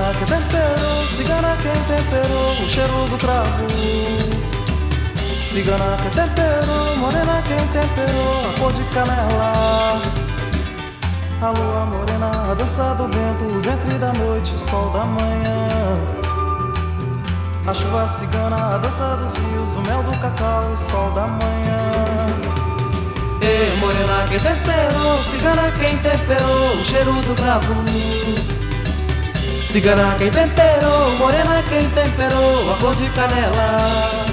morena que temperou, cigana quem temperou o cheiro do cravo. Cigana que temperou, morena quem temperou a cor de canela. A lua morena, a dança do vento, o ventre da noite, o sol da manhã. A chuva cigana, a dança dos rios, o mel do cacau, o sol da manhã. E morena quem temperou, cigana quem temperou o cheiro do cravo. Cigana quem temperou, morena quem temperou a cor de canela.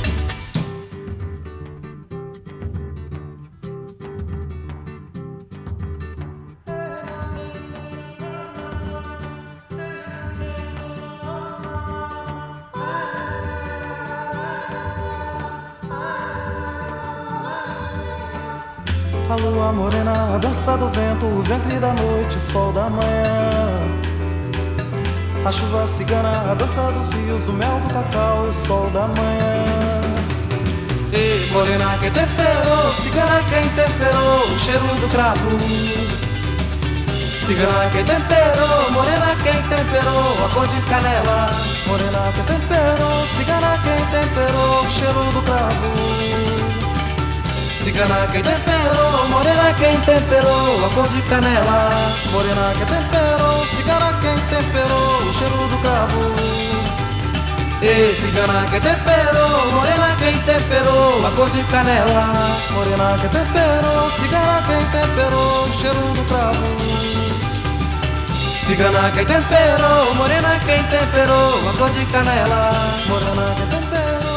A lua morena, a dança do vento, o ventre da noite, o sol da manhã. A chuva cigana, a dança dos rios, o mel do cacau, o sol da manhã. E morena quem temperou, cigana quem temperou o cheiro do cravo. Cigana quem temperou, morena quem temperou a cor de canela. Morena quem temperou, cigana quem temperou o cheiro do cravo. Cigana quem temperou, morena quem temperou a cor de canela. Morena quem temperou, cigana quem temperou o cheiro do cravo. E cigana quem temperou, morena quem temperou a cor de canela. Morena quem temperou, cigana quem temperou o cheiro do cravo. Cigana quem temperou, morena quem temperou a cor de canela. Morena quem temperou.